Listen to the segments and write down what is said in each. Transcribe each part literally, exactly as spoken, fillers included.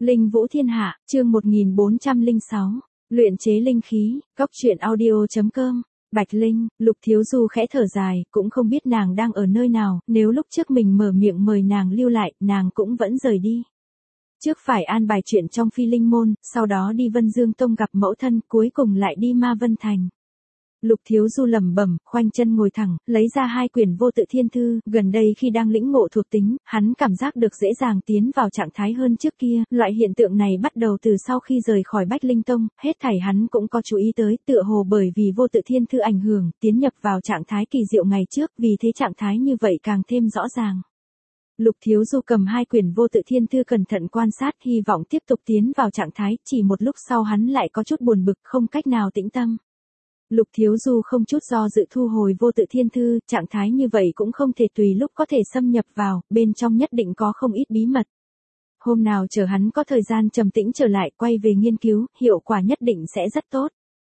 Linh Vũ Thiên Hạ, chương một nghìn bốn trăm lẻ sáu, luyện chế linh khí, góc truyện audio chấm com. Bạch Linh, Lục Thiếu Du khẽ thở dài, cũng không biết nàng đang ở nơi nào, nếu lúc trước mình mở miệng mời nàng lưu lại, nàng cũng vẫn rời đi. Trước phải an bài chuyện trong Phi Linh môn, sau đó đi Vân Dương Tông gặp mẫu thân, cuối cùng lại đi Ma Vân Thành. Lục Thiếu Du lẩm bẩm, khoanh chân ngồi thẳng, lấy ra hai quyển vô tự thiên thư, gần đây khi đang lĩnh ngộ thuộc tính, hắn cảm giác được dễ dàng tiến vào trạng thái hơn trước kia, loại hiện tượng này bắt đầu từ sau khi rời khỏi Bách Linh Tông, hết thảy hắn cũng có chú ý tới, tựa hồ bởi vì vô tự thiên thư ảnh hưởng, tiến nhập vào trạng thái kỳ diệu ngày trước, vì thế trạng thái như vậy càng thêm rõ ràng. Lục Thiếu Du cầm hai quyển vô tự thiên thư cẩn thận quan sát, hy vọng tiếp tục tiến vào trạng thái, chỉ một lúc sau hắn lại có chút buồn bực, không cách nào tĩnh tâm. Lục Thiếu Du không chút do dự thu hồi vô tự thiên thư, trạng thái như vậy cũng không thể tùy lúc có thể xâm nhập vào, bên trong nhất định có không ít bí mật. Hôm nào chờ hắn có thời gian trầm tĩnh trở lại, quay về nghiên cứu, hiệu quả nhất định sẽ rất tốt.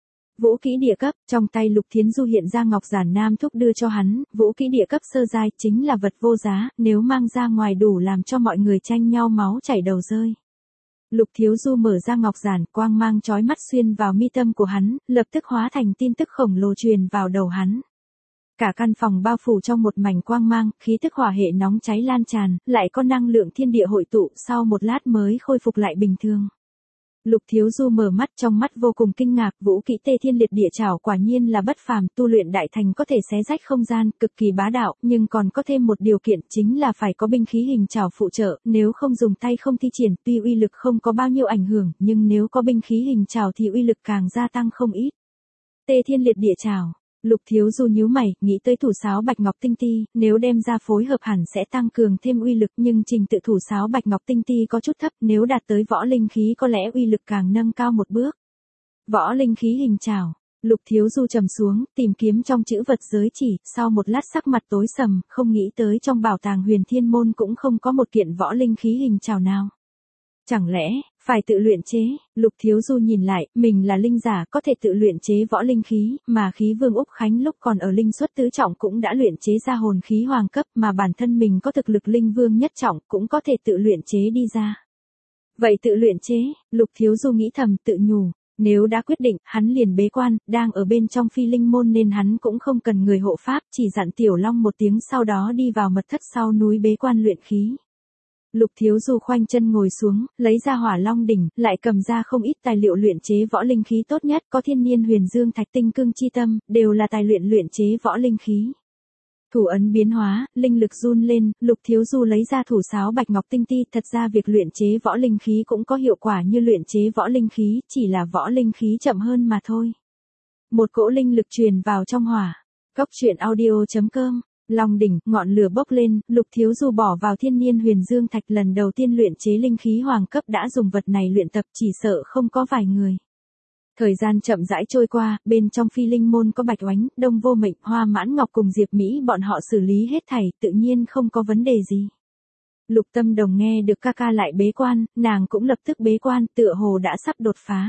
Vũ kỹ địa cấp, trong tay Lục Thiến Du hiện ra ngọc giản Nam Thúc đưa cho hắn, vũ kỹ địa cấp sơ giai chính là vật vô giá, nếu mang ra ngoài đủ làm cho mọi người tranh nhau máu chảy đầu rơi. Lục Thiếu Du mở ra ngọc giản, quang mang chói mắt xuyên vào mi tâm của hắn, lập tức hóa thành tin tức khổng lồ truyền vào đầu hắn. Cả căn phòng bao phủ trong một mảnh quang mang, khí tức hỏa hệ nóng cháy lan tràn, lại có năng lượng thiên địa hội tụ, sau một lát mới khôi phục lại bình thường. Lục Thiếu Du mở mắt, trong mắt vô cùng kinh ngạc, vũ kỹ Tê Thiên Liệt Địa Trảo quả nhiên là bất phàm, tu luyện đại thành có thể xé rách không gian, cực kỳ bá đạo, nhưng còn có thêm một điều kiện, chính là phải có binh khí hình trảo phụ trợ, nếu không dùng tay không thi triển, tuy uy lực không có bao nhiêu ảnh hưởng, nhưng nếu có binh khí hình trảo thì uy lực càng gia tăng không ít. Tê Thiên Liệt Địa Trảo. Lục Thiếu Du nhíu mày, nghĩ tới thủ sáo Bạch Ngọc Tinh Ti, nếu đem ra phối hợp hẳn sẽ tăng cường thêm uy lực, nhưng trình tự thủ sáo Bạch Ngọc Tinh Ti có chút thấp, nếu đạt tới võ linh khí có lẽ uy lực càng nâng cao một bước. Võ linh khí hình trảo. Lục Thiếu Du trầm xuống, tìm kiếm trong chữ vật giới chỉ, sau một lát sắc mặt tối sầm, không nghĩ tới trong bảo tàng Huyền Thiên môn cũng không có một kiện võ linh khí hình trảo nào. Chẳng lẽ, phải tự luyện chế? Lục Thiếu Du nhìn lại, mình là linh giả có thể tự luyện chế võ linh khí, mà khí Vương Úc Khánh lúc còn ở linh xuất tứ trọng cũng đã luyện chế ra hồn khí hoàng cấp, mà bản thân mình có thực lực linh vương nhất trọng cũng có thể tự luyện chế đi ra. Vậy tự luyện chế, Lục Thiếu Du nghĩ thầm tự nhủ, nếu đã quyết định, hắn liền bế quan, đang ở bên trong Phi Linh môn nên hắn cũng không cần người hộ pháp, chỉ dặn Tiểu Long một tiếng sau đó đi vào mật thất sau núi bế quan luyện khí. Lục Thiếu Du khoanh chân ngồi xuống, lấy ra Hỏa Long đỉnh, lại cầm ra không ít tài liệu luyện chế võ linh khí tốt nhất, có Thiên Niên Huyền Dương Thạch Tinh Cương chi tâm, đều là tài luyện luyện chế võ linh khí. Thủ ấn biến hóa, linh lực run lên, Lục Thiếu Du lấy ra thủ sáo Bạch Ngọc Tinh Ti, thật ra việc luyện chế võ linh khí cũng có hiệu quả như luyện chế võ linh khí, chỉ là võ linh khí chậm hơn mà thôi. Một cỗ linh lực truyền vào trong hỏa. Góc truyện audio chấm com. Long đỉnh, ngọn lửa bốc lên, Lục Thiếu Du bỏ vào Thiên Niên Huyền Dương Thạch, lần đầu tiên luyện chế linh khí hoàng cấp đã dùng vật này luyện tập, chỉ sợ không có vài người. Thời gian chậm rãi trôi qua, bên trong Phi Linh môn có Bạch Oánh, Đông Vô Mệnh, Hoa Mãn Ngọc cùng Diệp Mỹ, bọn họ xử lý hết thảy, tự nhiên không có vấn đề gì. Lục Tâm Đồng nghe được ca ca lại bế quan, nàng cũng lập tức bế quan, tựa hồ đã sắp đột phá.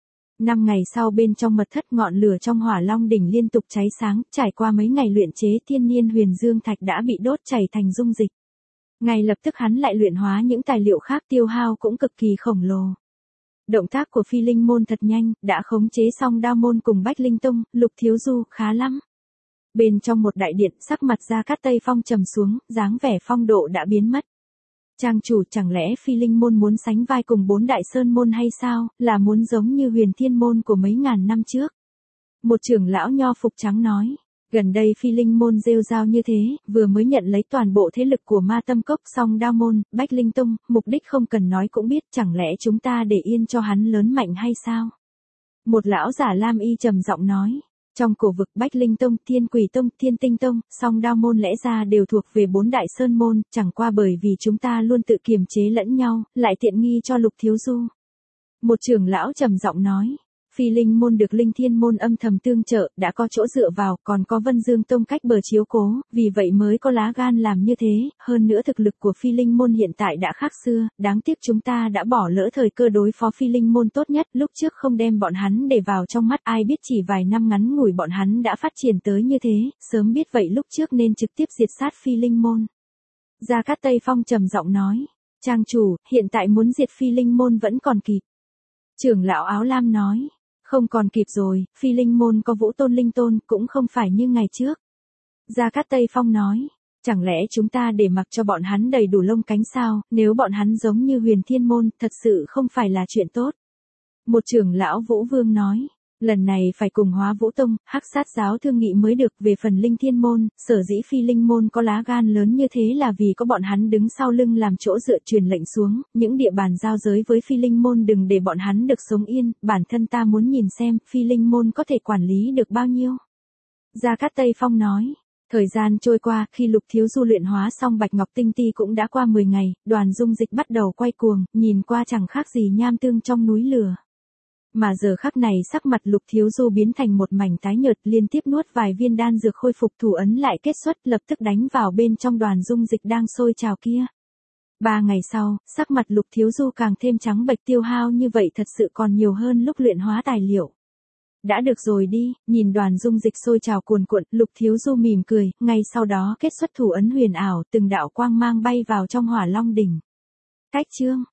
Năm ngày sau bên trong mật thất, ngọn lửa trong Hỏa Long đỉnh liên tục cháy sáng, trải qua mấy ngày luyện chế, Thiên Niên Huyền Dương Thạch đã bị đốt chảy thành dung dịch. Ngay lập tức hắn lại luyện hóa những tài liệu khác, tiêu hao cũng cực kỳ khổng lồ. Động tác của Phi Linh môn thật nhanh, đã khống chế xong Đao môn cùng Bách Linh Tông, Lục Thiếu Du khá lắm. Bên trong một đại điện, sắc mặt Gia Cát Tây Phong trầm xuống, dáng vẻ phong độ đã biến mất. Trang chủ, chẳng lẽ Phi Linh môn muốn sánh vai cùng bốn đại sơn môn hay sao, là muốn giống như Huyền Thiên môn của mấy ngàn năm trước? Một trưởng lão nho phục trắng nói, gần đây Phi Linh môn rêu rao như thế, vừa mới nhận lấy toàn bộ thế lực của Ma Tâm Cốc, song Đao môn, Bách Linh Tông, mục đích không cần nói cũng biết, chẳng lẽ chúng ta để yên cho hắn lớn mạnh hay sao? Một lão giả lam y trầm giọng nói. Trong cổ vực Bách Linh Tông, Thiên Quỷ Tông, Thiên Tinh Tông, song Đao môn lẽ ra đều thuộc về bốn đại sơn môn, chẳng qua bởi vì chúng ta luôn tự kiềm chế lẫn nhau, lại tiện nghi cho Lục Thiếu Du. Một trưởng lão trầm giọng nói, Phi Linh môn được Linh Thiên môn âm thầm tương trợ, đã có chỗ dựa vào, còn có Vân Dương Tông cách bờ chiếu cố, vì vậy mới có lá gan làm như thế, hơn nữa thực lực của Phi Linh môn hiện tại đã khác xưa, đáng tiếc chúng ta đã bỏ lỡ thời cơ đối phó Phi Linh môn tốt nhất, lúc trước không đem bọn hắn để vào trong mắt, ai biết chỉ vài năm ngắn ngủi bọn hắn đã phát triển tới như thế, sớm biết vậy lúc trước nên trực tiếp diệt sát Phi Linh môn. Gia Cát Tây Phong trầm giọng nói. Trang chủ, hiện tại muốn diệt phi linh môn vẫn còn kịp. Trưởng lão áo lam nói, không còn kịp rồi, phi linh môn có vũ tôn linh tôn, cũng không phải như ngày trước. Gia Cát Tây Phong nói, chẳng lẽ chúng ta để mặc cho bọn hắn đầy đủ lông cánh sao, nếu bọn hắn giống như huyền thiên môn, thật sự không phải là chuyện tốt. Một trưởng lão Vũ Vương nói, lần này phải cùng Hóa Vũ Tông, Hắc Sát giáo thương nghị mới được. Về phần linh thiên môn, sở dĩ phi linh môn có lá gan lớn như thế là vì có bọn hắn đứng sau lưng làm chỗ dựa truyền lệnh xuống, những địa bàn giao giới với phi linh môn đừng để bọn hắn được sống yên, bản thân ta muốn nhìn xem phi linh môn có thể quản lý được bao nhiêu. Gia Cát Tây Phong nói. Thời gian trôi qua, khi Lục Thiếu Du luyện hóa xong Bạch Ngọc Tinh Ti cũng đã qua mười ngày, Đoàn Dung Dịch bắt đầu quay cuồng, nhìn qua chẳng khác gì nham tương trong núi lửa. Mà giờ khắc này sắc mặt Lục Thiếu Du biến thành một mảnh tái nhợt, liên tiếp nuốt vài viên đan dược khôi phục thủ ấn lại kết xuất, lập tức đánh vào bên trong Đoàn Dung Dịch đang sôi trào kia. Ba ngày sau, sắc mặt Lục Thiếu Du càng thêm trắng bệch, tiêu hao như vậy thật sự còn nhiều hơn lúc luyện hóa tài liệu. Đã được rồi đi, nhìn Đoàn Dung Dịch sôi trào cuồn cuộn, Lục Thiếu Du mỉm cười, ngay sau đó kết xuất thủ ấn huyền ảo, từng đạo quang mang bay vào trong Hỏa Long đỉnh. Cách chương